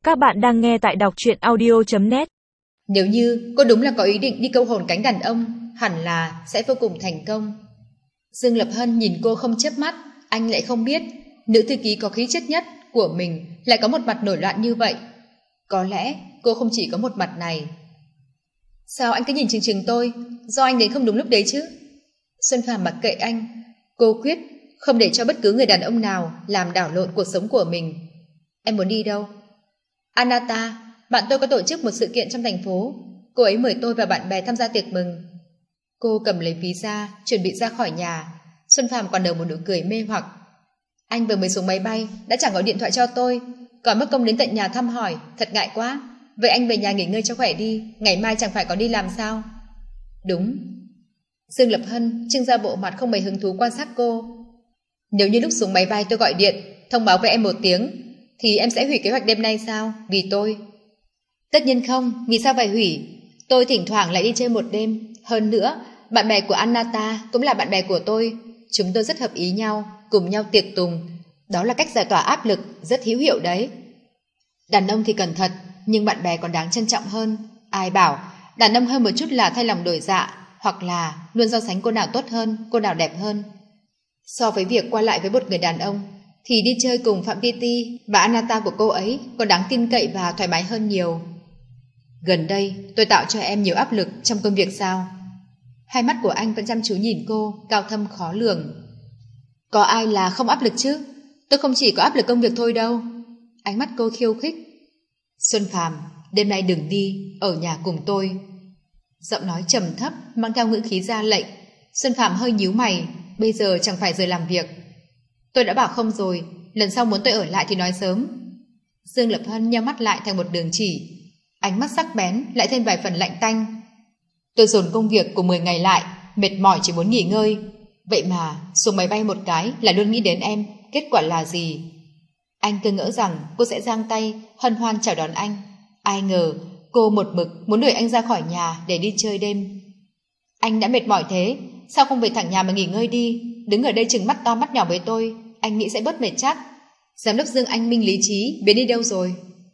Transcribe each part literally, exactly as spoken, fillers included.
Các bạn đang nghe tại đọc truyện audio chấm net. Nếu như cô đúng là có ý định đi câu hồn cánh đàn ông, hẳn là sẽ vô cùng thành công. Dương Lập Hân nhìn cô không chớp mắt, anh lại không biết nữ thư ký có khí chất nhất của mình lại có một mặt nổi loạn như vậy. Có lẽ cô không chỉ có một mặt này. Sao anh cứ nhìn chừng chừng tôi? Do anh đến không đúng lúc đấy chứ? Xuân Phàm mặc kệ anh. Cô quyết không để cho bất cứ người đàn ông nào làm đảo lộn cuộc sống của mình. Em muốn đi đâu? Anata, bạn tôi có tổ chức một sự kiện trong thành phố. Cô ấy mời tôi và bạn bè tham gia tiệc mừng. Cô cầm lấy ví ra, chuẩn bị ra khỏi nhà. Xuân Phàm còn nở một nụ cười mê hoặc. Anh vừa mới xuống máy bay, đã chẳng gọi điện thoại cho tôi, còn mất công đến tận nhà thăm hỏi, thật ngại quá. Vậy anh về nhà nghỉ ngơi cho khỏe đi, ngày mai chẳng phải còn đi làm sao? Đúng. Dương Lập Hân trưng ra bộ mặt không mấy hứng thú quan sát cô. Nếu như lúc xuống máy bay tôi gọi điện, thông báo với em một tiếng, thì em sẽ hủy kế hoạch đêm nay sao? Vì tôi. Tất nhiên không, vì sao phải hủy? Tôi thỉnh thoảng lại đi chơi một đêm. Hơn nữa, bạn bè của Anata cũng là bạn bè của tôi. Chúng tôi rất hợp ý nhau, cùng nhau tiệc tùng. Đó là cách giải tỏa áp lực, rất hữu hiệu đấy. Đàn ông thì cẩn thận, nhưng bạn bè còn đáng trân trọng hơn. Ai bảo, đàn ông hơn một chút là thay lòng đổi dạ, hoặc là luôn so sánh cô nào tốt hơn, cô nào đẹp hơn. So với việc qua lại với một người đàn ông, thì đi chơi cùng Phạm Ti Ti và Anata của cô ấy còn đáng tin cậy và thoải mái hơn nhiều. Gần đây tôi tạo cho em nhiều áp lực trong công việc sao? Hai mắt của anh vẫn chăm chú nhìn cô, cao thâm khó lường. Có ai là không áp lực chứ? Tôi không chỉ có áp lực công việc thôi đâu. Ánh mắt cô khiêu khích. Xuân Phàm, đêm nay đừng đi, ở nhà cùng tôi. Giọng nói trầm thấp mang theo ngữ khí ra lệnh. Xuân Phàm hơi nhíu mày. Bây giờ chẳng phải giờ làm việc. Tôi đã bảo không rồi, lần sau muốn tôi ở lại thì nói sớm. Dương Lập Hân nhắm mắt lại thành một đường chỉ. Ánh mắt sắc bén lại thêm vài phần lạnh tanh. Tôi dồn công việc của mười ngày lại, mệt mỏi chỉ muốn nghỉ ngơi. Vậy mà xuống máy bay một cái là luôn nghĩ đến em. Kết quả là gì? Anh cứ ngỡ rằng cô sẽ giang tay hân hoan chào đón anh. Ai ngờ cô một mực muốn đuổi anh ra khỏi nhà để đi chơi đêm. Anh đã mệt mỏi thế, sao không về thẳng nhà mà nghỉ ngơi đi? Đứng ở đây chừng mắt to mắt nhỏ với tôi, anh nghĩ sẽ bớt mệt chắc. Giám đốc Dương Anh Minh lý trí biến đi đâu rồi?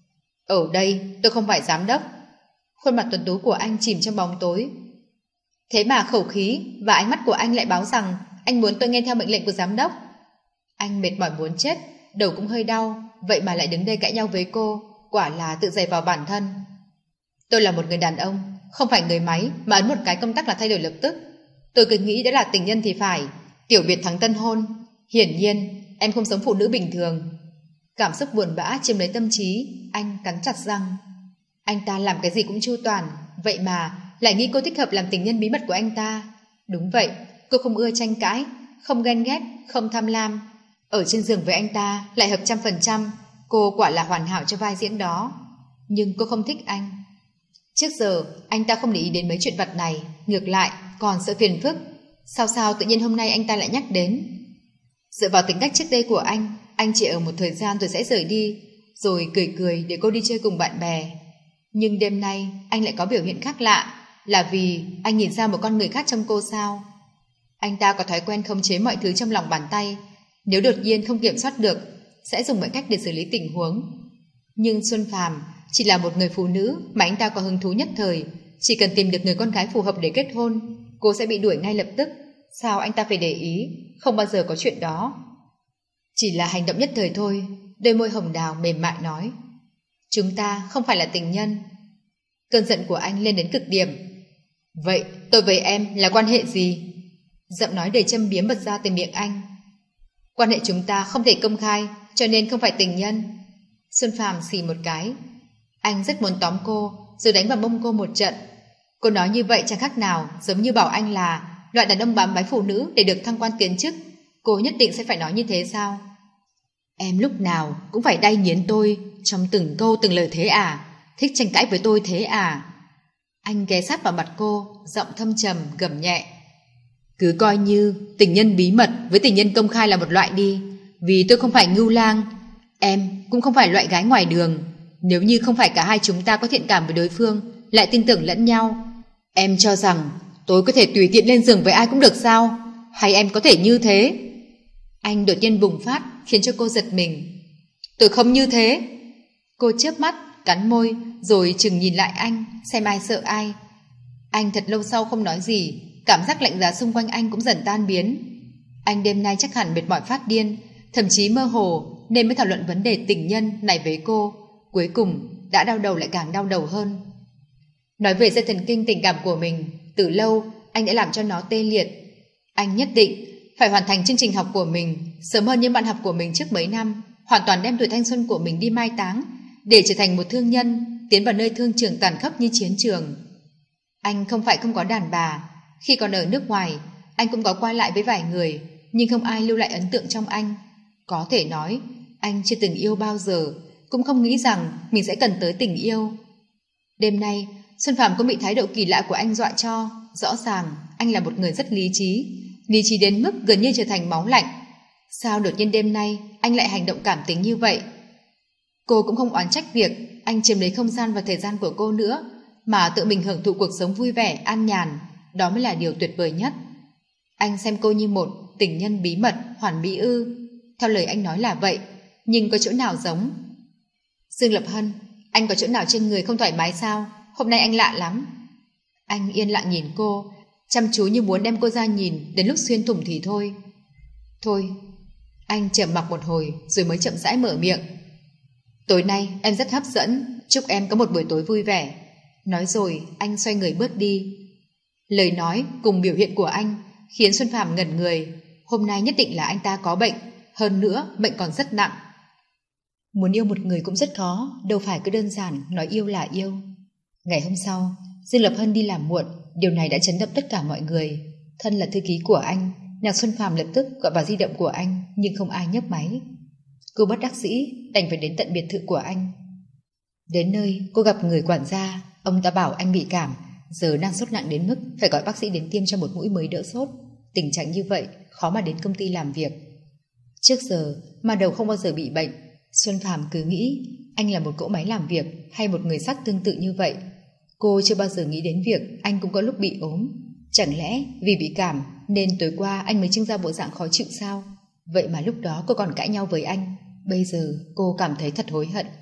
Ở đây tôi không phải giám đốc. Khuôn mặt tuấn tú của anh chìm trong bóng tối. Thế mà khẩu khí và ánh mắt của anh lại báo rằng anh muốn tôi nghe theo mệnh lệnh của giám đốc. Anh mệt mỏi muốn chết, đầu cũng hơi đau, vậy mà lại đứng đây cãi nhau với cô, quả là tự giày vào bản thân. Tôi là một người đàn ông, không phải người máy mà ấn một cái công tắc là thay đổi lập tức. Tôi cứ nghĩ đã là tình nhân thì phải, tiểu biệt thắng tân hôn. Hiển nhiên em không giống phụ nữ bình thường. Cảm xúc buồn bã chiếm lấy tâm trí, anh cắn chặt răng. Anh ta làm cái gì cũng chu toàn, vậy mà lại nghĩ cô thích hợp làm tình nhân bí mật của anh ta. Đúng vậy, cô không ưa tranh cãi, không ghen ghét, không tham lam. Ở trên giường với anh ta lại hợp trăm phần trăm. Cô quả là hoàn hảo cho vai diễn đó. Nhưng cô không thích anh. Trước giờ anh ta không để ý đến mấy chuyện vặt này, ngược lại còn sợ phiền phức. Sao sao tự nhiên hôm nay anh ta lại nhắc đến? Dựa vào tính cách trước đây của anh, anh chỉ ở một thời gian rồi sẽ rời đi, rồi cười cười để cô đi chơi cùng bạn bè. Nhưng đêm nay anh lại có biểu hiện khác lạ. Là vì anh nhìn ra một con người khác trong cô sao? Anh ta có thói quen khống chế mọi thứ trong lòng bàn tay. Nếu đột nhiên không kiểm soát được, sẽ dùng mọi cách để xử lý tình huống. Nhưng Xuân Phàm chỉ là một người phụ nữ mà anh ta có hứng thú nhất thời. Chỉ cần tìm được người con gái phù hợp để kết hôn, cô sẽ bị đuổi ngay lập tức. Sao anh ta phải để ý? Không bao giờ có chuyện đó. Chỉ là hành động nhất thời thôi. Đôi môi hồng đào mềm mại nói. Chúng ta không phải là tình nhân. Cơn giận của anh lên đến cực điểm. Vậy tôi với em là quan hệ gì? Giọng nói đầy châm biếm bật ra từ miệng anh. Quan hệ chúng ta không thể công khai, cho nên không phải tình nhân. Xuân Phàm xì một cái. Anh rất muốn tóm cô, rồi đánh vào mông cô một trận. Cô nói như vậy chẳng khác nào giống như bảo anh là loại đàn ông bám váy phụ nữ để được thăng quan tiến chức. Cô nhất định sẽ phải nói như thế sao? Em lúc nào cũng phải đay nghiến tôi trong từng câu từng lời thế à? Thích tranh cãi với tôi thế à? Anh ghé sát vào mặt cô, giọng thâm trầm gầm nhẹ. Cứ coi như tình nhân bí mật với tình nhân công khai là một loại đi. Vì tôi không phải ngưu lang, em cũng không phải loại gái ngoài đường. Nếu như không phải cả hai chúng ta có thiện cảm với đối phương, lại tin tưởng lẫn nhau, em cho rằng tôi có thể tùy tiện lên giường với ai cũng được sao? Hay em có thể như thế? Anh đột nhiên bùng phát khiến cho cô giật mình. Tôi không như thế. Cô Cô chớp mắt, cắn môi, rồi chừng nhìn lại anh, xem ai sợ ai. Anh thật lâu sau không nói gì, cảm giác lạnh giá xung quanh anh cũng dần tan biến. Anh đêm nay chắc hẳn mệt mỏi phát điên, thậm chí mơ hồ, nên mới thảo luận vấn đề tình nhân này với cô. Cuối cùng, đã đau đầu lại càng đau đầu hơn. Nói về dây thần kinh tình cảm của mình, từ lâu anh đã làm cho nó tê liệt. Anh nhất định phải hoàn thành chương trình học của mình sớm hơn những bạn học của mình trước mấy năm, hoàn toàn đem tuổi thanh xuân của mình đi mai táng, để trở thành một thương nhân, tiến vào nơi thương trường tàn khốc như chiến trường. Anh không phải không có đàn bà, khi còn ở nước ngoài, anh cũng có qua lại với vài người, nhưng không ai lưu lại ấn tượng trong anh. Có thể nói, anh chưa từng yêu bao giờ, cũng không nghĩ rằng mình sẽ cần tới tình yêu. Đêm nay, Xuân Phạm cũng bị thái độ kỳ lạ của anh dọa cho. Rõ ràng, anh là một người rất lý trí, lý trí đến mức gần như trở thành máu lạnh. Sao đột nhiên đêm nay anh lại hành động cảm tính như vậy? Cô cũng không oán trách việc anh chiếm lấy không gian và thời gian của cô nữa, mà tự mình hưởng thụ cuộc sống vui vẻ, an nhàn. Đó mới là điều tuyệt vời nhất. Anh xem cô như một tình nhân bí mật, hoàn mỹ ư? Theo lời anh nói là vậy, nhưng có chỗ nào giống? Dương Lập Hân, anh có chỗ nào trên người không thoải mái sao? Hôm nay anh lạ lắm. Anh yên lặng nhìn cô, chăm chú như muốn đem cô ra nhìn, đến lúc xuyên thủng thì thôi. Thôi. Anh trầm mặc một hồi rồi mới chậm rãi mở miệng. Tối nay em rất hấp dẫn, chúc em có một buổi tối vui vẻ. Nói rồi anh xoay người bước đi. Lời nói cùng biểu hiện của anh khiến Xuân Phạm ngẩn người. Hôm nay nhất định là anh ta có bệnh, hơn nữa bệnh còn rất nặng. Muốn yêu một người cũng rất khó, đâu phải cứ đơn giản nói yêu là yêu. Ngày hôm sau, Dương Lập Hân đi làm muộn, điều này đã chấn động tất cả mọi người. Thân là thư ký của anh, Nhạc Xuân Phạm lập tức gọi vào di động của anh, nhưng không ai nhấc máy. Cô bất đắc dĩ đành phải đến tận biệt thự của anh. Đến nơi, cô gặp người quản gia. Ông ta bảo anh bị cảm, giờ đang sốt nặng đến mức phải gọi bác sĩ đến tiêm cho một mũi mới đỡ sốt. Tình trạng như vậy khó mà đến công ty làm việc. Trước giờ mà đầu không bao giờ bị bệnh, Xuân Phạm cứ nghĩ anh là một cỗ máy làm việc hay một người sắt tương tự như vậy. Cô chưa bao giờ nghĩ đến việc anh cũng có lúc bị ốm. Chẳng lẽ vì bị cảm nên tối qua anh mới trưng ra bộ dạng khó chịu sao? Vậy mà lúc đó cô còn cãi nhau với anh. Bây giờ cô cảm thấy thật hối hận.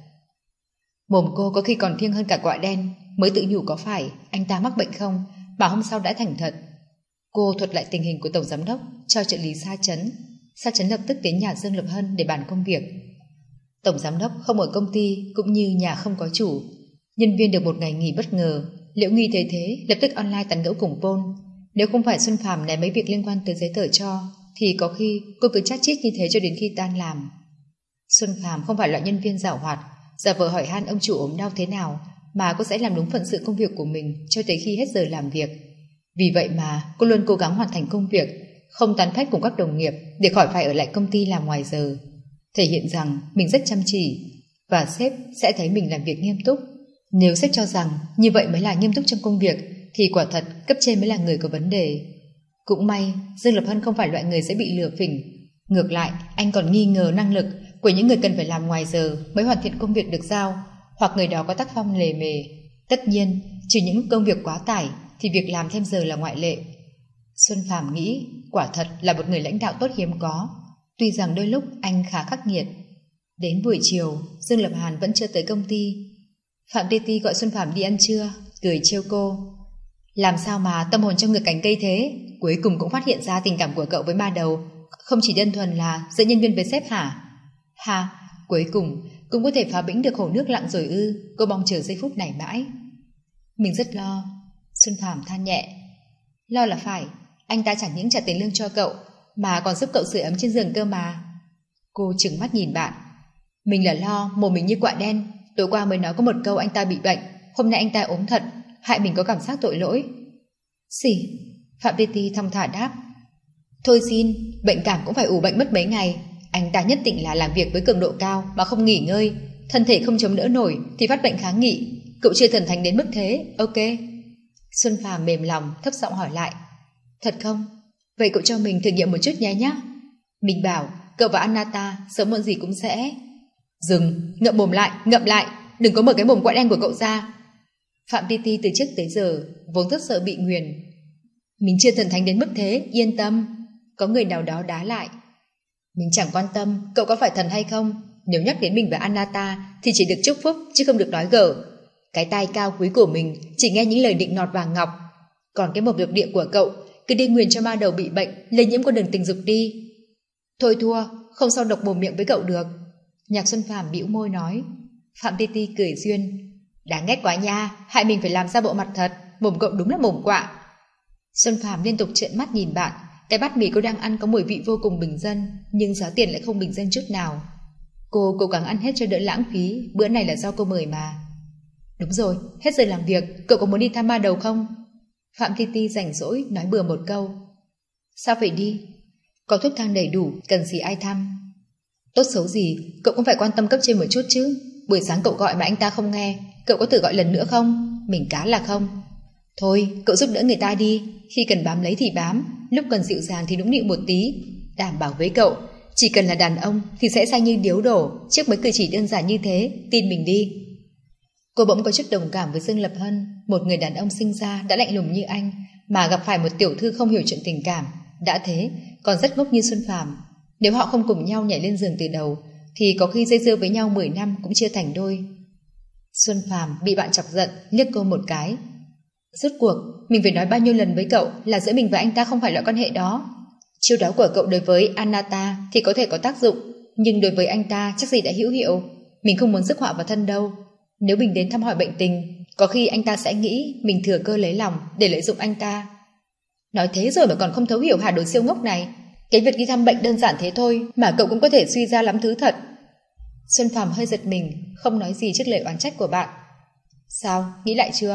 Mồm cô có khi còn thiêng hơn cả quạ đen, mới tự nhủ có phải anh ta mắc bệnh không, mà hôm sau đã thành thật. Cô thuật lại tình hình của tổng giám đốc cho trợ lý Sa Chấn. Sa Chấn lập tức đến nhà Dương Lập Hân để bàn công việc. Tổng giám đốc không ở công ty, cũng như nhà không có chủ. Nhân viên được một ngày nghỉ bất ngờ. Liễu Nghi thấy thế lập tức online tán gẫu cùng Paul. Nếu không phải Xuân Phạm né mấy việc liên quan tới giấy tờ cho, thì có khi cô cứ chát chít như thế cho đến khi tan làm. Xuân Phạm không phải loại nhân viên giảo hoạt, giả vờ hỏi han ông chủ ốm đau thế nào, mà cô sẽ làm đúng phận sự công việc của mình cho tới khi hết giờ làm việc. Vì vậy mà cô luôn cố gắng hoàn thành công việc, không tán phách cùng các đồng nghiệp để khỏi phải ở lại công ty làm ngoài giờ, thể hiện rằng mình rất chăm chỉ, và sếp sẽ thấy mình làm việc nghiêm túc. Nếu sếp cho rằng như vậy mới là nghiêm túc trong công việc, thì quả thật cấp trên mới là người có vấn đề. Cũng may Dương Lập Hân không phải loại người sẽ bị lừa phỉnh. Ngược lại, anh còn nghi ngờ năng lực của những người cần phải làm ngoài giờ mới hoàn thiện công việc được giao, hoặc người đó có tác phong lề mề. Tất nhiên, trừ những công việc quá tải thì việc làm thêm giờ là ngoại lệ. Xuân Phạm nghĩ quả thật là một người lãnh đạo tốt hiếm có, tuy rằng đôi lúc anh khá khắc nghiệt. Đến buổi chiều, Dương Lập Hàn vẫn chưa tới công ty. Phạm Ti Ti gọi Xuân Phạm đi ăn trưa, cười trêu cô. Làm sao mà tâm hồn trong ngực cánh cây thế? Cuối cùng cũng phát hiện ra tình cảm của cậu với ma đầu không chỉ đơn thuần là giữa nhân viên với sếp hả? Ha, cuối cùng cũng có thể phá bĩnh được hồ nước lặng rồi ư? Cô mong chờ giây phút này mãi. Mình rất lo. Xuân Phạm than nhẹ. Lo là phải, anh ta chẳng những trả tiền lương cho cậu mà còn giúp cậu sưởi ấm trên giường cơ mà. Cô trừng mắt nhìn bạn. Mình là lo, mồm mình như quạ đen. Tối qua mới nói có một câu anh ta bị bệnh, hôm nay anh ta ốm thật, hại mình có cảm giác tội lỗi. Xỉ, Phạm Ti Ti thong thả đáp. Thôi xin, bệnh cảm cũng phải ủ bệnh mất mấy ngày. Anh ta nhất định là làm việc với cường độ cao mà không nghỉ ngơi, thân thể không chống đỡ nổi thì phát bệnh kháng nghị. Cậu chưa thần thánh đến mức thế, ok? Xuân Phàm mềm lòng thấp giọng hỏi lại. Thật không? Vậy cậu cho mình thử nghiệm một chút nhé nhé. Mình bảo cậu và Anata sớm muộn gì cũng sẽ. Dừng, ngậm mồm lại, ngậm lại, đừng có mở cái mồm quạ đen của cậu ra. Phạm Ti Ti từ trước tới giờ vốn rất sợ bị nguyền. Mình chưa thần thánh đến mức thế, yên tâm. Có người nào đó đá lại. Mình chẳng quan tâm cậu có phải thần hay không, Nếu nhắc đến mình và Anata thì chỉ được chúc phúc chứ không được nói gở. Cái tai cao quý của mình chỉ nghe những lời định nọt vàng ngọc. Còn cái mộc lục địa của cậu cứ đi nguyền cho ma đầu bị bệnh, lây nhiễm con đường tình dục đi. Thôi thua, không sao độc mồm miệng với cậu được. Nhạc Xuân Phàm bĩu môi nói. Phạm Ti Ti cười duyên. Đáng ghét quá nha, hại mình phải làm ra bộ mặt thật, mồm cậu đúng là mồm quạ. Xuân Phàm liên tục trợn mắt nhìn bạn. Cái bát mì cô đang ăn có mùi vị vô cùng bình dân, nhưng giá tiền lại không bình dân chút nào. Cô cố gắng ăn hết cho đỡ lãng phí, bữa này là do cô mời mà. Đúng rồi, hết giờ làm việc, cậu có muốn đi thăm ma đầu không? Phạm Ti Ti rảnh rỗi nói bừa một câu. Sao phải đi? Có thuốc thang đầy đủ, cần gì ai thăm. Tốt xấu gì, cậu cũng phải quan tâm cấp trên một chút chứ. Buổi sáng cậu gọi mà anh ta không nghe, cậu có thử gọi lần nữa không? Mình cá là không. Thôi, cậu giúp đỡ người ta đi, khi cần bám lấy thì bám, lúc cần dịu dàng thì nũng nịu một tí. Đảm bảo với cậu, chỉ cần là đàn ông thì sẽ say như điếu đổ trước mấy cử chỉ đơn giản như thế, tin mình đi. Cô bỗng có chút đồng cảm với Dương Lập Hân, một người đàn ông sinh ra đã lạnh lùng như anh mà gặp phải một tiểu thư không hiểu chuyện tình cảm, đã thế còn rất ngốc như Xuân Phàm. Nếu họ không cùng nhau nhảy lên giường từ đầu thì có khi dây dưa với nhau mười năm cũng chưa thành đôi. Xuân Phàm bị bạn chọc giận, liếc cô một cái. Rốt cuộc mình phải nói bao nhiêu lần với cậu là giữa mình và anh ta không phải loại quan hệ đó. Chiêu đó của cậu đối với Anata thì có thể có tác dụng, nhưng đối với anh ta chắc gì đã hữu hiệu. Mình không muốn rước họa vào thân đâu. Nếu mình đến thăm hỏi bệnh tình, có khi anh ta sẽ nghĩ mình thừa cơ lấy lòng để lợi dụng anh ta. Nói thế rồi mà còn không thấu hiểu Hà Đồ siêu ngốc này. Cái việc đi thăm bệnh đơn giản thế thôi mà cậu cũng có thể suy ra lắm thứ thật. Xuân Phàm hơi giật mình, không nói gì trước lời oán trách của bạn. Sao, nghĩ lại chưa?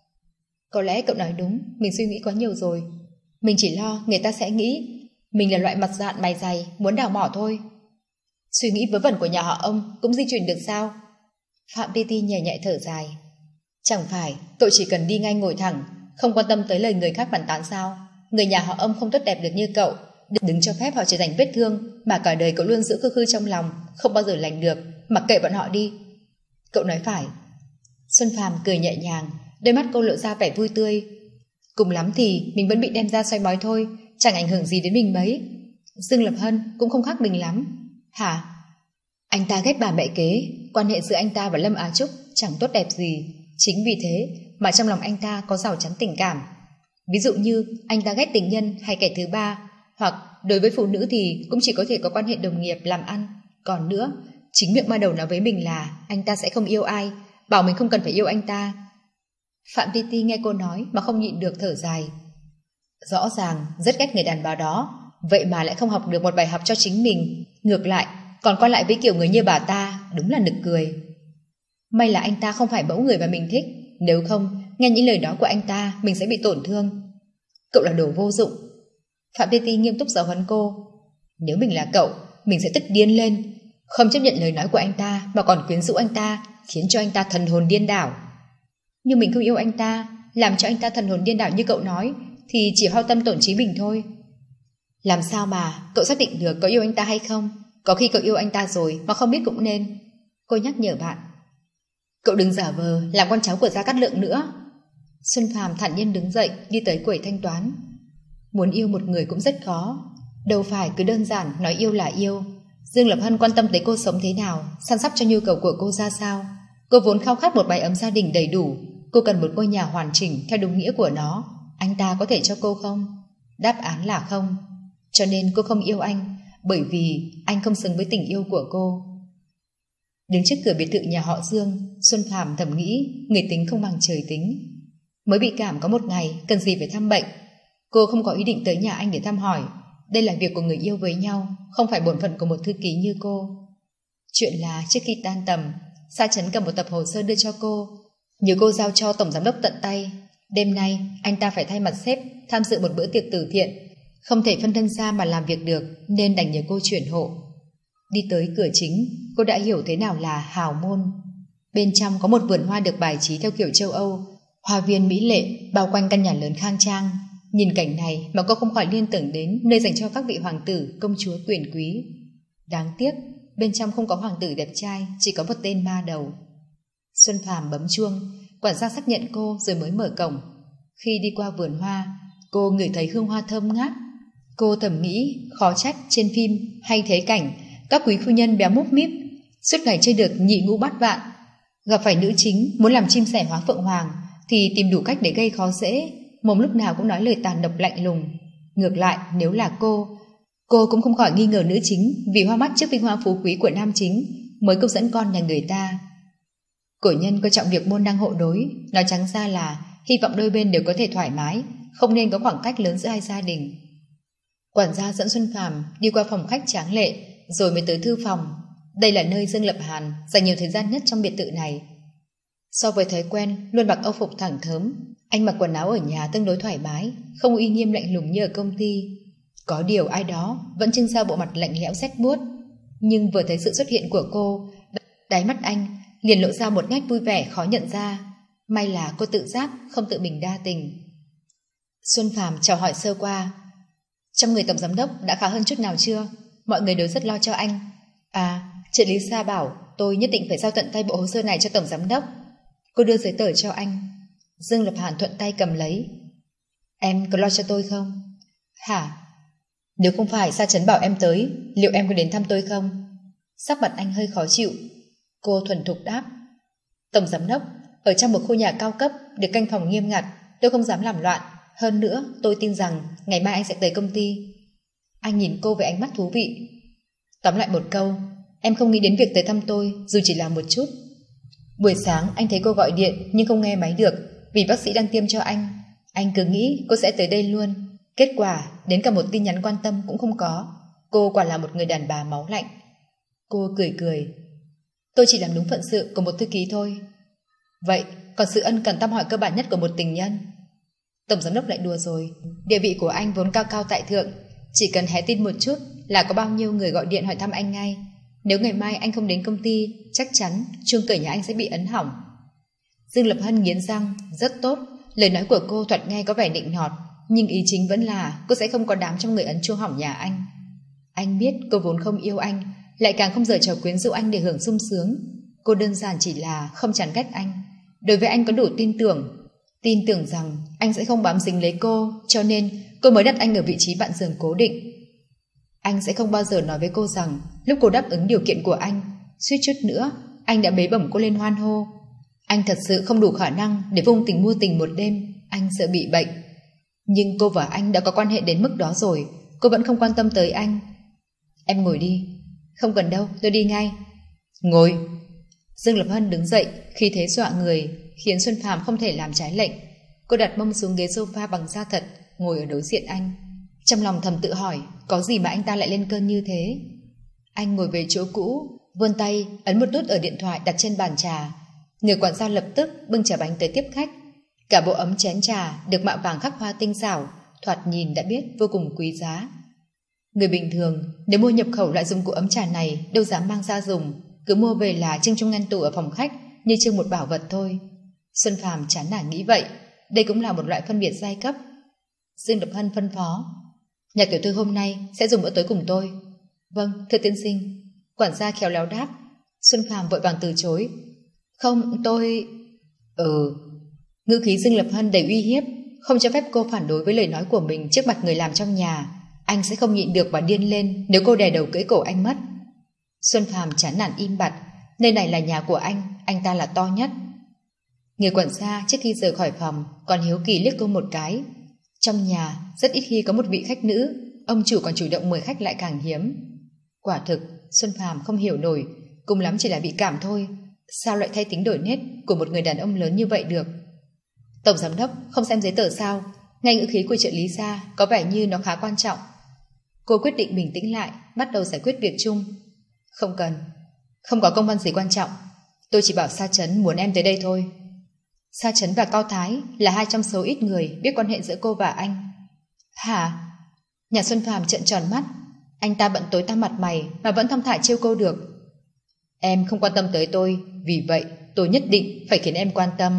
Có lẽ cậu nói đúng, mình suy nghĩ quá nhiều rồi. Mình chỉ lo người ta sẽ nghĩ mình là loại mặt dạn mày dày, muốn đào mỏ thôi. Suy nghĩ vớ vẩn của nhà họ ông cũng di chuyển được sao? Phạm Ti Ti nhẹ nhẹ thở dài. Chẳng phải cậu chỉ cần đi ngay ngồi thẳng, không quan tâm tới lời người khác bàn tán sao? Người nhà họ ông không tốt đẹp được như cậu, đừng cho phép họ trở thành vết thương mà cả đời cậu luôn giữ khư khư trong lòng, không bao giờ lành được, mặc kệ bọn họ đi. Cậu nói phải. Xuân Phàm cười nhẹ nhàng, đôi mắt cô lộ ra vẻ vui tươi. Cùng lắm thì mình vẫn bị đem ra xoay mói thôi, chẳng ảnh hưởng gì đến mình mấy. Dương Lập Hân cũng không khác mình lắm. Hả? Anh ta ghét bà mẹ kế, quan hệ giữa anh ta và Lâm Á Trúc chẳng tốt đẹp gì. Chính vì thế mà trong lòng anh ta có rào chắn tình cảm. Ví dụ như anh ta ghét tình nhân hay kẻ thứ ba, hoặc đối với phụ nữ thì cũng chỉ có thể có quan hệ đồng nghiệp làm ăn. Còn nữa, chính miệng ma đầu nói với mình là anh ta sẽ không yêu ai, bảo mình không cần phải yêu anh ta. Phạm Ti Ti nghe cô nói mà không nhịn được thở dài. Rõ ràng rất ghét người đàn bà đó, vậy mà lại không học được một bài học cho chính mình. Ngược lại còn qua lại với kiểu người như bà ta, đúng là nực cười. May là anh ta không phải mẫu người mà mình thích, nếu không nghe những lời đó của anh ta mình sẽ bị tổn thương. Cậu là đồ vô dụng. Phạm Ti Ti nghiêm túc giáo huấn cô. Nếu mình là cậu, mình sẽ tức điên lên, không chấp nhận lời nói của anh ta mà còn quyến rũ anh ta, khiến cho anh ta thần hồn điên đảo. Nhưng mình không yêu anh ta, làm cho anh ta thần hồn điên đảo như cậu nói thì chỉ hao tâm tổn trí mình thôi. Làm sao mà cậu xác định được có yêu anh ta hay không? Có khi cậu yêu anh ta rồi mà không biết cũng nên. Cô nhắc nhở bạn. Cậu đừng giả vờ làm con cháu của Gia Cát Lượng nữa. Xuân Phàm thản nhiên đứng dậy đi tới quầy thanh toán. Muốn yêu một người cũng rất khó, đâu phải cứ đơn giản nói yêu là yêu. Dương Lập Hân quan tâm tới cô sống thế nào, săn sóc cho nhu cầu của cô ra sao. Cô vốn khao khát một mái ấm gia đình đầy đủ, cô cần một ngôi nhà hoàn chỉnh theo đúng nghĩa của nó. Anh ta có thể cho cô không? Đáp án là không. Cho nên cô không yêu anh, bởi vì anh không xứng với tình yêu của cô. Đứng trước cửa biệt thự nhà họ Dương, Xuân Phàm thầm nghĩ người tính không bằng trời tính. Mới bị cảm có một ngày, cần gì phải thăm bệnh. Cô không có ý định tới nhà anh để thăm hỏi. Đây là việc của người yêu với nhau, không phải bổn phận của một thư ký như cô. Chuyện là trước khi tan tầm, Sa Chấn cầm một tập hồ sơ đưa cho cô, nhờ cô giao cho tổng giám đốc tận tay. Đêm nay anh ta phải thay mặt sếp tham dự một bữa tiệc từ thiện, không thể phân thân ra mà làm việc được, nên đành nhờ cô chuyển hộ. Đi tới cửa chính, cô đã hiểu thế nào là hào môn. Bên trong có một vườn hoa được bài trí theo kiểu châu Âu, hoa viên mỹ lệ bao quanh căn nhà lớn khang trang. Nhìn cảnh này mà cô không khỏi liên tưởng đến nơi dành cho các vị hoàng tử, công chúa quyền quý. Đáng tiếc bên trong không có hoàng tử đẹp trai, chỉ có một tên ma đầu. Xuân Phàm bấm chuông, quản gia xác nhận cô rồi mới mở cổng. Khi đi qua vườn hoa, cô ngửi thấy hương hoa thơm ngát. Cô thầm nghĩ khó trách trên phim hay thấy cảnh các quý phu nhân béo múp míp, Suốt ngày chơi được nhị ngũ bát vạn, gặp phải nữ chính muốn làm chim sẻ hóa phượng hoàng thì tìm đủ cách để gây khó dễ, mồm lúc nào cũng nói lời tàn độc lạnh lùng. Ngược lại, nếu là cô, cô cũng không khỏi nghi ngờ nữ chính vì hoa mắt trước vinh hoa phú quý của nam chính mới câu dẫn con nhà người ta. Cổ nhân coi trọng việc môn đăng hộ đối, nói trắng ra là hy vọng đôi bên đều có thể thoải mái, không nên có khoảng cách lớn giữa hai gia đình. Quản gia dẫn Xuân Phàm đi qua phòng khách tráng lệ, rồi mới tới thư phòng. Đây là nơi Dương Lập Hàn dành nhiều thời gian nhất trong biệt thự này. So với thói quen luôn mặc âu phục thẳng thớm, anh mặc quần áo ở nhà tương đối thoải mái, không uy nghiêm lạnh lùng như ở công ty. Có điều ai đó vẫn trưng ra bộ mặt lạnh lẽo rét buốt, nhưng vừa thấy sự xuất hiện của cô, đáy mắt anh liền lộ ra một nét vui vẻ khó nhận ra. May là cô tự giác, không tự mình đa tình. Xuân Phàm chào hỏi sơ qua. Trong người tổng giám đốc đã khá hơn chút nào chưa? Mọi người đều rất lo cho anh. À, trợ lý Sa bảo tôi nhất định phải giao tận tay bộ hồ sơ này cho tổng giám đốc. Cô đưa giấy tờ cho anh. Dương Lập Hàn thuận tay cầm lấy. Em có lo cho tôi không? Hả? Nếu không phải Sa Chấn bảo em tới, liệu em có đến thăm tôi không? Sắc mặt anh hơi khó chịu. Cô thuần thục đáp. Tổng giám đốc, ở trong một khu nhà cao cấp được canh phòng nghiêm ngặt, tôi không dám làm loạn. Hơn nữa, tôi tin rằng ngày mai anh sẽ tới công ty. Anh nhìn cô với ánh mắt thú vị. Tóm lại một câu, em không nghĩ đến việc tới thăm tôi, dù chỉ là một chút. Buổi sáng anh thấy cô gọi điện nhưng không nghe máy được, vì bác sĩ đang tiêm cho anh. Anh cứ nghĩ cô sẽ tới đây luôn. Kết quả, đến cả một tin nhắn quan tâm cũng không có. Cô quả là một người đàn bà máu lạnh. Cô cười cười. Tôi chỉ làm đúng phận sự của một thư ký thôi. Vậy, còn sự ân cần thăm hỏi cơ bản nhất của một tình nhân? Tổng giám đốc lại đùa rồi. Địa vị của anh vốn cao cao tại thượng, chỉ cần hé tin một chút là có bao nhiêu người gọi điện hỏi thăm anh ngay. Nếu ngày mai anh không đến công ty, chắc chắn chuông cửa nhà anh sẽ bị ấn hỏng. Dương Lập Hân nghiến răng. Rất tốt, lời nói của cô thoạt nghe có vẻ nịnh nọt, nhưng ý chính vẫn là cô sẽ không có đám trong người ấn chuông hỏng nhà anh. Anh biết cô vốn không yêu anh, lại càng không giở trò quyến rũ anh để hưởng sung sướng. Cô đơn giản chỉ là không chán ghét anh. Đối với anh có đủ tin tưởng, tin tưởng rằng anh sẽ không bám dính lấy cô, cho nên cô mới đặt anh ở vị trí bạn giường cố định. Anh sẽ không bao giờ nói với cô rằng lúc cô đáp ứng điều kiện của anh, suýt chút nữa anh đã bế bổng cô lên hoan hô. Anh thật sự không đủ khả năng để vung tình mua tình một đêm, anh sợ bị bệnh. Nhưng cô và anh đã có quan hệ đến mức đó rồi, cô vẫn không quan tâm tới anh. Em ngồi đi. Không cần đâu, tôi đi ngay. Ngồi. Dương Lập Hân đứng dậy, khí thế dọa người, khiến Xuân Phàm không thể làm trái lệnh. Cô đặt mông xuống ghế sofa bằng da thật, ngồi ở đối diện anh. Trong lòng thầm tự hỏi, có gì mà anh ta lại lên cơn như thế? Anh ngồi về chỗ cũ, vươn tay ấn một nút ở điện thoại đặt trên bàn trà. Người quản gia lập tức bưng trà bánh tới tiếp khách. Cả bộ ấm chén trà được mạ vàng khắc hoa tinh xảo, thoạt nhìn đã biết vô cùng quý giá. Người bình thường nếu mua nhập khẩu loại dụng cụ ấm trà này đâu dám mang ra dùng, cứ mua về là trưng trong ngăn tủ ở phòng khách như trưng một bảo vật thôi. Xuân Phàm chán nản nghĩ vậy, đây cũng là một loại phân biệt giai cấp. Dương Lập Hân phân phó, nhà tiểu thư hôm nay sẽ dùng bữa tối cùng tôi. Vâng, thưa tiên sinh. Quản gia khéo léo đáp. Xuân Phàm vội vàng từ chối. Không, tôi... Ừ. Ngữ khí Dương Lập Hân đầy uy hiếp, không cho phép cô phản đối với lời nói của mình trước mặt người làm trong nhà. Anh sẽ không nhịn được và điên lên nếu cô đè đầu cưỡi cổ anh mất. Xuân Phàm chán nản im bặt. Nơi này là nhà của anh, anh ta là to nhất. Người quản gia trước khi rời khỏi phòng còn hiếu kỳ liếc cô một cái. Trong nhà rất ít khi có một vị khách nữ, ông chủ còn chủ động mời khách lại càng hiếm. Quả thực Xuân Phàm không hiểu nổi, cùng lắm chỉ là bị cảm thôi. Sao lại thay tính đổi nết của một người đàn ông lớn như vậy được? Tổng giám đốc không xem giấy tờ sao? Ngay ngữ khí của trợ lý Sa có vẻ như nó khá quan trọng. Cô quyết định bình tĩnh lại, bắt đầu giải quyết việc chung. Không cần, không có công văn gì quan trọng. Tôi chỉ bảo Sa Chấn muốn em tới đây thôi. Sa Chấn và Cao Thái là hai trong số ít người biết quan hệ giữa cô và anh. Hả? Nhà Xuân Phàm trợn tròn mắt. Anh ta bận tối tăm mặt mày mà vẫn thong thả trêu cô được. Em không quan tâm tới tôi, vì vậy tôi nhất định phải khiến em quan tâm.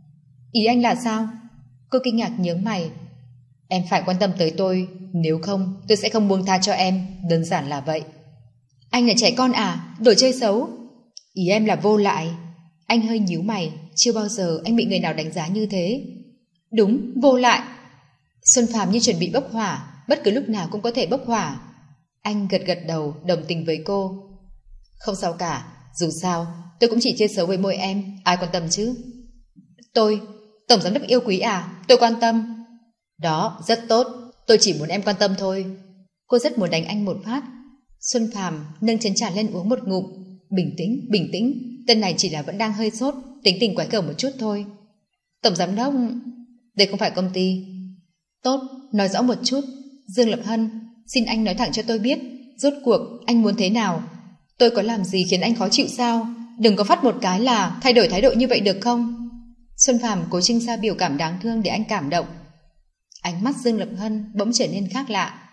Ý anh là sao? Cô kinh ngạc nhướng mày. Em phải quan tâm tới tôi, nếu không tôi sẽ không buông tha cho em, đơn giản là vậy. Anh là trẻ con à? Đồ chơi xấu. Ý em là vô lại. Anh hơi nhíu mày, chưa bao giờ anh bị người nào đánh giá như thế. Đúng, vô lại. Xuân Phàm như chuẩn bị bốc hỏa, bất cứ lúc nào cũng có thể bốc hỏa. Anh gật gật đầu, đồng tình với cô. Không sao cả, Dù sao, tôi cũng chỉ chơi xấu với mỗi em, ai quan tâm chứ? Tôi, tổng giám đốc yêu quý à? Tôi quan tâm. Đó, rất tốt, tôi chỉ muốn em quan tâm thôi. Cô rất muốn đánh anh một phát. Xuân Phàm nâng chén trà lên uống một ngụm. Bình tĩnh, bình tĩnh, tên này chỉ là vẫn đang hơi sốt, tính tình quái cẩu một chút thôi. Tổng giám đốc, đây không phải công ty. Tốt, nói rõ một chút. Dương Lập Hân, xin anh nói thẳng cho tôi biết, rốt cuộc anh muốn thế nào? Tôi có làm gì khiến anh khó chịu sao? Đừng có phát một cái là thay đổi thái độ như vậy được không? Xuân Phàm cố trưng ra biểu cảm đáng thương để anh cảm động. Ánh mắt Dương Lập Hân bỗng trở nên khác lạ.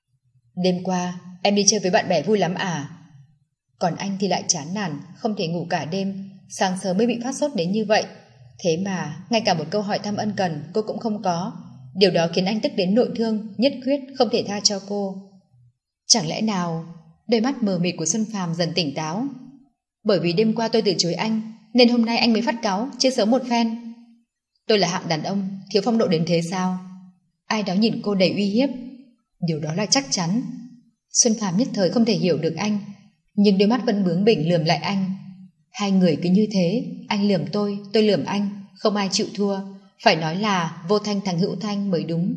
Đêm qua em đi chơi với bạn bè vui lắm à? Còn anh thì lại chán nản, không thể ngủ cả đêm, sáng sớm mới bị phát sốt đến như vậy. Thế mà ngay cả một câu hỏi thăm ân cần cô cũng không có. Điều đó khiến anh tức đến nội thương, nhất quyết không thể tha cho cô. Chẳng lẽ nào? Đôi mắt mờ mịt của Xuân Phàm dần tỉnh táo. Bởi vì đêm qua tôi từ chối anh, nên hôm nay anh mới phát cáu, chia sớm một phen. Tôi là hạng đàn ông thiếu phong độ đến thế sao? Ai đó nhìn cô đầy uy hiếp. Điều đó là chắc chắn. Xuân Phàm nhất thời không thể hiểu được anh, nhưng đôi mắt vẫn bướng bỉnh lườm lại anh. Hai người cứ như thế, anh lườm tôi, tôi lườm anh, không ai chịu thua. Phải nói là vô thanh thằng hữu thanh mới đúng.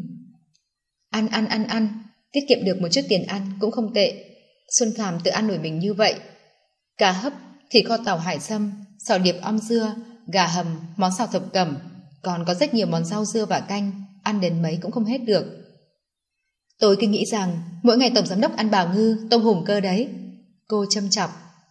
Ăn ăn ăn ăn, tiết kiệm được một chút tiền ăn cũng không tệ. Xuân Phàm tự ăn nổi mình như vậy. Cá hấp, thịt kho tàu hải sâm, xào điệp om dưa, gà hầm, món xào thập cẩm, còn có rất nhiều món rau dưa và canh, ăn đến mấy cũng không hết được. Tôi cứ nghĩ rằng mỗi ngày tổng giám đốc ăn bào ngư, tôm hùm cơ đấy. Cô châm chọc.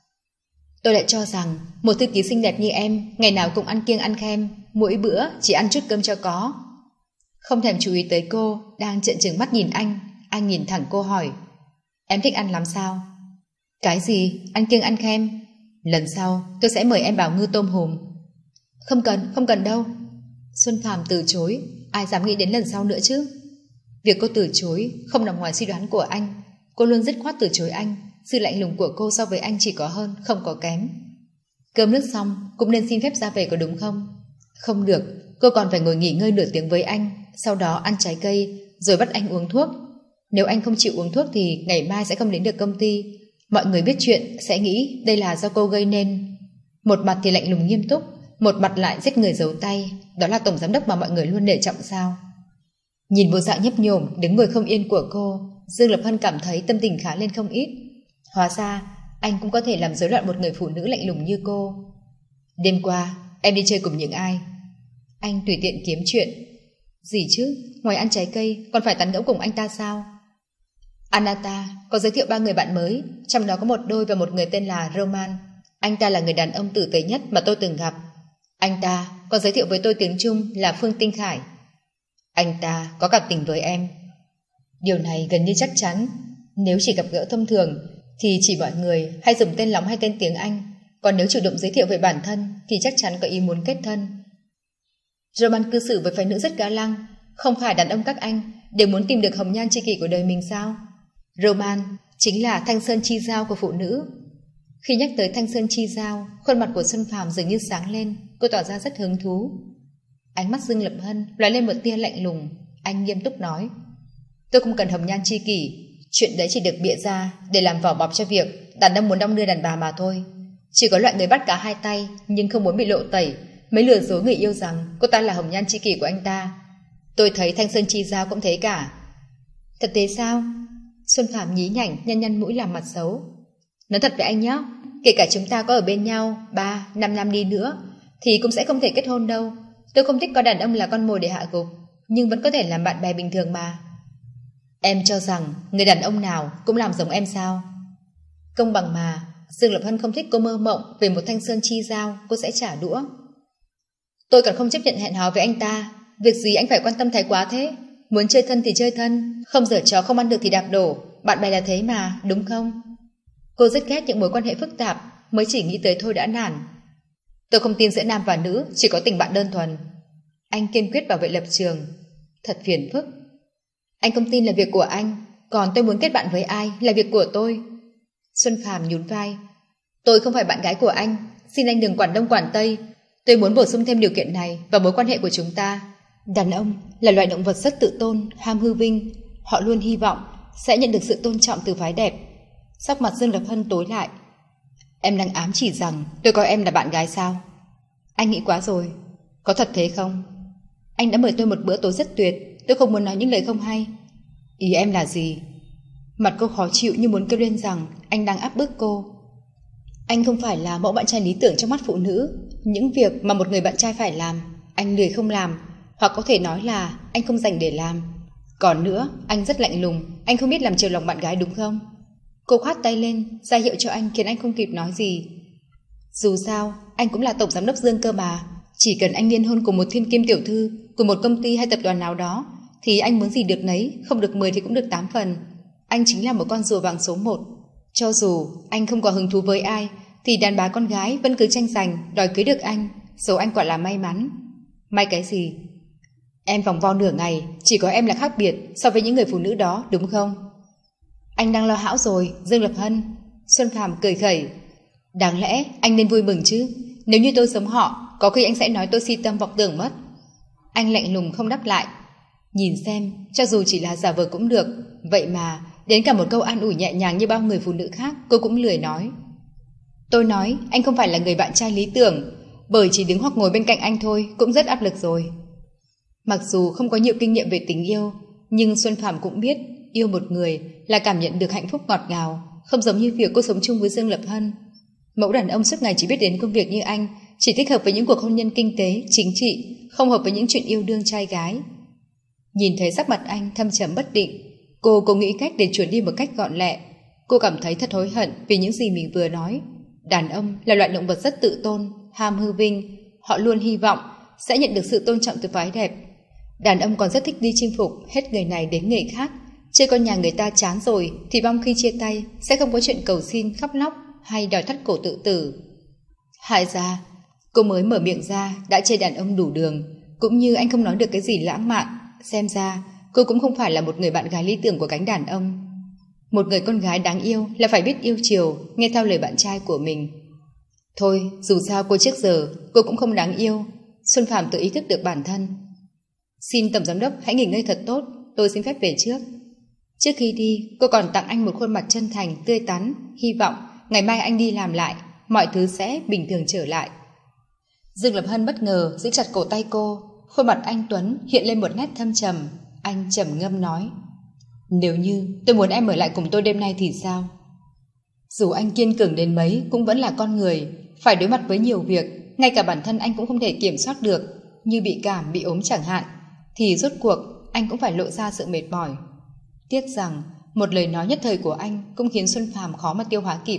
Tôi lại cho rằng một thư ký xinh đẹp như em ngày nào cũng ăn kiêng ăn khem, mỗi bữa chỉ ăn chút cơm cho có. Không thèm chú ý tới cô đang trợn trừng mắt nhìn anh, anh nhìn thẳng cô hỏi: Em thích ăn lắm sao? Cái gì? Ăn kiêng ăn khem? Lần sau tôi sẽ mời em bào ngư tôm hùm. Không cần, không cần đâu. Xuân Phàm từ chối. Ai dám nghĩ đến lần sau nữa chứ? Việc cô từ chối không nằm ngoài suy đoán của anh. Cô luôn dứt khoát từ chối anh. Sự lạnh lùng của cô so với anh chỉ có hơn, không có kém. Cơm nước xong cũng nên xin phép ra về có đúng không? Không được, cô còn phải ngồi nghỉ ngơi nửa tiếng với anh, sau đó ăn trái cây, rồi bắt anh uống thuốc. Nếu anh không chịu uống thuốc thì ngày mai sẽ không đến được công ty. Mọi người biết chuyện sẽ nghĩ đây là do cô gây nên. Một mặt thì lạnh lùng nghiêm túc, một mặt lại giết người giấu tay. Đó là tổng giám đốc mà mọi người luôn nể trọng sao? Nhìn bộ dạng nhấp nhổm đứng ngồi không yên của cô, Dương Lập Hân cảm thấy tâm tình khá lên không ít. Hóa ra anh cũng có thể làm rối loạn một người phụ nữ lạnh lùng như cô. Đêm qua em đi chơi cùng những ai? Anh tùy tiện kiếm chuyện. Gì chứ, ngoài ăn trái cây còn phải tán gẫu cùng anh ta sao? Anata có giới thiệu ba người bạn mới, trong đó có một đôi và một người tên là Roman. Anh ta là người đàn ông tử tế nhất mà tôi từng gặp. Anh ta có giới thiệu với tôi tiếng Trung là Phương Tinh Khải. Anh ta có cảm tình với em. Điều này gần như chắc chắn. Nếu chỉ gặp gỡ thông thường thì chỉ mọi người hay dùng tên lóng hay tên tiếng Anh, còn nếu chủ động giới thiệu về bản thân thì chắc chắn có ý muốn kết thân. Roman cư xử với phái nữ rất ga lăng. Không phải đàn ông các anh đều muốn tìm được hồng nhan tri kỷ của đời mình sao? Roman chính là thanh sơn chi giao của phụ nữ. Khi nhắc tới thanh sơn chi giao, khuôn mặt của Xuân Phàm dường như sáng lên. Cô tỏ ra rất hứng thú. Ánh mắt Dương Lập Hân lóe lên một tia lạnh lùng. Anh nghiêm túc nói: Tôi không cần hồng nhan tri kỷ. Chuyện đấy chỉ được bịa ra để làm vỏ bọc cho việc đàn ông muốn đong đưa đàn bà mà thôi. Chỉ có loại người bắt cá hai tay nhưng không muốn bị lộ tẩy mới lừa dối người yêu rằng cô ta là hồng nhan tri kỷ của anh ta. Tôi thấy thanh sơn chi giao cũng thế cả. Thật thế sao? Xuân Phàm nhí nhảnh nhăn nhăn mũi làm mặt xấu. Nói thật với anh nhé, kể cả chúng ta có ở bên nhau ba, năm năm đi nữa thì cũng sẽ không thể kết hôn đâu. Tôi không thích có đàn ông là con mồi để hạ gục, nhưng vẫn có thể làm bạn bè bình thường mà. Em cho rằng người đàn ông nào cũng làm giống em sao? Công bằng mà. Dương Lập Hân không thích cô mơ mộng về một thanh sơn chi giao cô sẽ trả đũa. Tôi còn không chấp nhận hẹn hò với anh ta. Việc gì anh phải quan tâm thái quá thế? Muốn chơi thân thì chơi thân, không giở trò không ăn được thì đạp đổ. Bạn bè là thế mà, đúng không? Cô rất ghét những mối quan hệ phức tạp, mới chỉ nghĩ tới thôi đã nản. Tôi không tin giữa nam và nữ chỉ có tình bạn đơn thuần. Anh kiên quyết bảo vệ lập trường. Thật phiền phức. Anh không tin là việc của anh, còn tôi muốn kết bạn với ai là việc của tôi. Xuân Phàm nhún vai. Tôi không phải bạn gái của anh, xin anh đừng quản đông quản tây. Tôi muốn bổ sung thêm điều kiện này vào mối quan hệ của chúng ta. Đàn ông là loài động vật rất tự tôn, ham hư vinh. Họ luôn hy vọng sẽ nhận được sự tôn trọng từ phái đẹp. Sắc mặt Dương Lập Hân tối lại. Em đang ám chỉ rằng tôi coi em là bạn gái sao? Anh nghĩ quá rồi. Có thật thế không? Anh đã mời tôi một bữa tối rất tuyệt. Tôi không muốn nói những lời không hay. Ý em là gì? Mặt cô khó chịu như muốn kêu lên rằng anh đang áp bức cô. Anh không phải là mẫu bạn trai lý tưởng trong mắt phụ nữ. Những việc mà một người bạn trai phải làm, anh lười không làm, hoặc có thể nói là anh không dành để làm. Còn nữa, anh rất lạnh lùng. Anh không biết làm chiều lòng bạn gái đúng không? Cô khoát tay lên, ra hiệu cho anh khiến anh không kịp nói gì. Dù sao, anh cũng là tổng giám đốc Dương cơ mà. Chỉ cần anh liên hôn cùng một thiên kim tiểu thư, cùng một công ty hay tập đoàn nào đó, thì anh muốn gì được nấy, không được mười thì cũng được tám phần. Anh chính là một con rùa vàng số một. Cho dù anh không có hứng thú với ai, thì đàn bà con gái vẫn cứ tranh giành đòi cưới được anh. Số anh quả là may mắn. May cái gì? Em vòng vo nửa ngày, chỉ có em là khác biệt so với những người phụ nữ đó, đúng không? Anh đang lo hão rồi, Dương Lập Hân. Xuân Phàm cười khẩy. Đáng lẽ anh nên vui mừng chứ. Nếu như tôi giống họ, có khi anh sẽ nói tôi si tâm vọng tưởng mất. Anh lạnh lùng không đáp lại. Nhìn xem, cho dù chỉ là giả vờ cũng được. Vậy mà, đến cả một câu an ủi nhẹ nhàng như bao người phụ nữ khác, cô cũng lười nói. Tôi nói, anh không phải là người bạn trai lý tưởng, bởi chỉ đứng hoặc ngồi bên cạnh anh thôi cũng rất áp lực rồi. Mặc dù không có nhiều kinh nghiệm về tình yêu, nhưng Xuân Phàm cũng biết yêu một người là cảm nhận được hạnh phúc ngọt ngào, không giống như việc cô sống chung với Dương Lập Hân. Mẫu đàn ông suốt ngày chỉ biết đến công việc như anh, chỉ thích hợp với những cuộc hôn nhân kinh tế, chính trị, không hợp với những chuyện yêu đương trai gái. Nhìn thấy sắc mặt anh thâm trầm bất định, cô cố nghĩ cách để chuyển đi một cách gọn lẹ. Cô cảm thấy thật hối hận vì những gì mình vừa nói. Đàn ông là loại động vật rất tự tôn, ham hư vinh. Họ luôn hy vọng sẽ nhận được sự tôn trọng từ phái đẹp. Đàn ông còn rất thích đi chinh phục hết người này đến người khác. Chơi con nhà người ta chán rồi thì băm khi chia tay sẽ không có chuyện cầu xin, khóc lóc hay đòi thắt cổ tự tử. Hại ra, cô mới mở miệng ra đã chê đàn ông đủ đường. Cũng như anh không nói được cái gì lãng mạn. Xem ra cô cũng không phải là một người bạn gái lý tưởng của cánh đàn ông. Một người con gái đáng yêu là phải biết yêu chiều, nghe theo lời bạn trai của mình. Thôi, dù sao cô trước giờ cô cũng không đáng yêu. Xuân Phàm tự ý thức được bản thân. Xin tổng giám đốc hãy nghỉ ngơi thật tốt, tôi xin phép về trước. Trước khi đi, cô còn tặng anh một khuôn mặt chân thành, tươi tắn, hy vọng ngày mai anh đi làm lại, mọi thứ sẽ bình thường trở lại. Dương Lập Hân bất ngờ giữ chặt cổ tay cô, khuôn mặt anh Tuấn hiện lên một nét thâm trầm. Anh trầm ngâm nói: Nếu như tôi muốn em ở lại cùng tôi đêm nay thì sao? Dù anh kiên cường đến mấy cũng vẫn là con người, phải đối mặt với nhiều việc, ngay cả bản thân anh cũng không thể kiểm soát được, như bị cảm, bị ốm chẳng hạn, thì rốt cuộc anh cũng phải lộ ra sự mệt mỏi. Tiếc rằng một lời nói nhất thời của anh cũng khiến Xuân Phàm khó mà tiêu hóa kịp.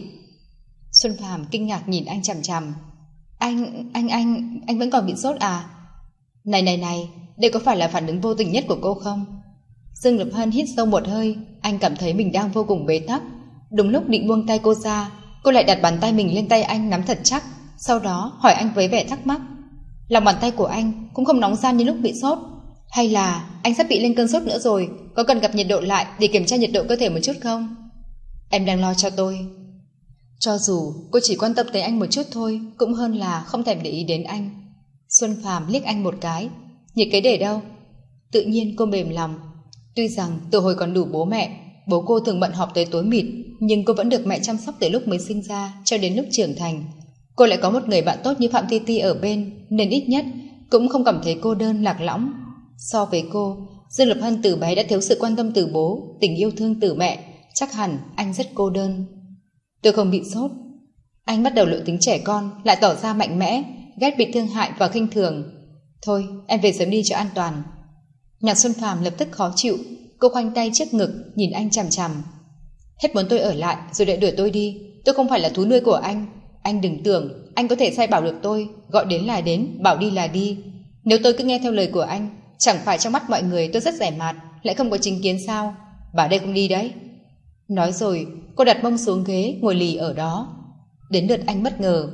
Xuân Phàm kinh ngạc nhìn anh chằm chằm. Anh, anh, anh, anh vẫn còn bị sốt à? Này này này, đây có phải là phản ứng vô tình nhất của cô không? Dương Lập Hân hít sâu một hơi, anh cảm thấy mình đang vô cùng bế tắc. Đúng lúc định buông tay cô ra, cô lại đặt bàn tay mình lên tay anh nắm thật chắc, sau đó hỏi anh với vẻ thắc mắc. Lòng bàn tay của anh cũng không nóng gian như lúc bị sốt, hay là anh sắp bị lên cơn sốt nữa rồi, có cần gặp nhiệt độ lại để kiểm tra nhiệt độ cơ thể một chút không? Em đang lo cho tôi. Cho dù cô chỉ quan tâm tới anh một chút thôi, cũng hơn là không thèm để ý đến anh. Xuân Phàm liếc anh một cái. Nhiệt kế để đâu? Tự nhiên cô mềm lòng. Tuy rằng từ hồi còn đủ bố mẹ, bố cô thường bận họp tới tối mịt, nhưng cô vẫn được mẹ chăm sóc từ lúc mới sinh ra cho đến lúc trưởng thành. Cô lại có một người bạn tốt như Phạm Ti Ti ở bên, nên ít nhất cũng không cảm thấy cô đơn lạc lõng. So với cô, Dương Lập Hân từ bé đã thiếu sự quan tâm từ bố, tình yêu thương từ mẹ, chắc hẳn anh rất cô đơn. Tôi không bị sốt. Anh bắt đầu lộ tính trẻ con, lại tỏ ra mạnh mẽ, ghét bị thương hại và khinh thường. Thôi, em về sớm đi cho an toàn. Nhạc Xuân Phàm lập tức khó chịu, cô khoanh tay trước ngực nhìn anh chằm chằm. Hết muốn tôi ở lại rồi lại đuổi tôi đi. Tôi không phải là thú nuôi của anh. Anh đừng tưởng anh có thể sai bảo được tôi, gọi đến là đến, bảo đi là đi. Nếu tôi cứ nghe theo lời của anh, chẳng phải trong mắt mọi người tôi rất rẻ mạt, lại không có chính kiến sao? Bảo đây không đi đấy. Nói rồi, cô đặt mông xuống ghế, ngồi lì ở đó. Đến lượt anh bất ngờ.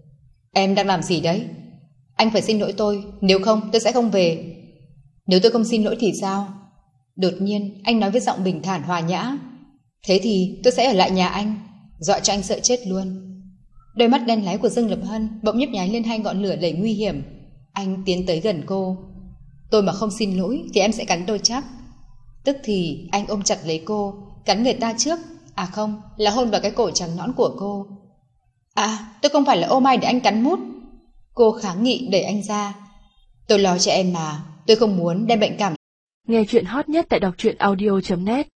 Em đang làm gì đấy? Anh phải xin lỗi tôi, nếu không tôi sẽ không về. Nếu tôi không xin lỗi thì sao? Đột nhiên anh nói với giọng bình thản hòa nhã. Thế thì tôi sẽ ở lại nhà anh. Dọa cho anh sợ chết luôn. Đôi mắt đen láy của Dương Lập Hân bỗng nhấp nháy lên hai ngọn lửa đầy nguy hiểm. Anh tiến tới gần cô. Tôi mà không xin lỗi thì em sẽ cắn tôi chắc. Tức thì anh ôm chặt lấy cô, cắn người ta trước. À không, là hôn vào cái cổ trắng nõn của cô. À, tôi không phải là ô mai để anh cắn mút. Cô kháng nghị đẩy anh ra. Tôi lo cho em mà, tôi không muốn đem bệnh cảm. Nghe chuyện hot nhất tại đọc truyện audio chấm net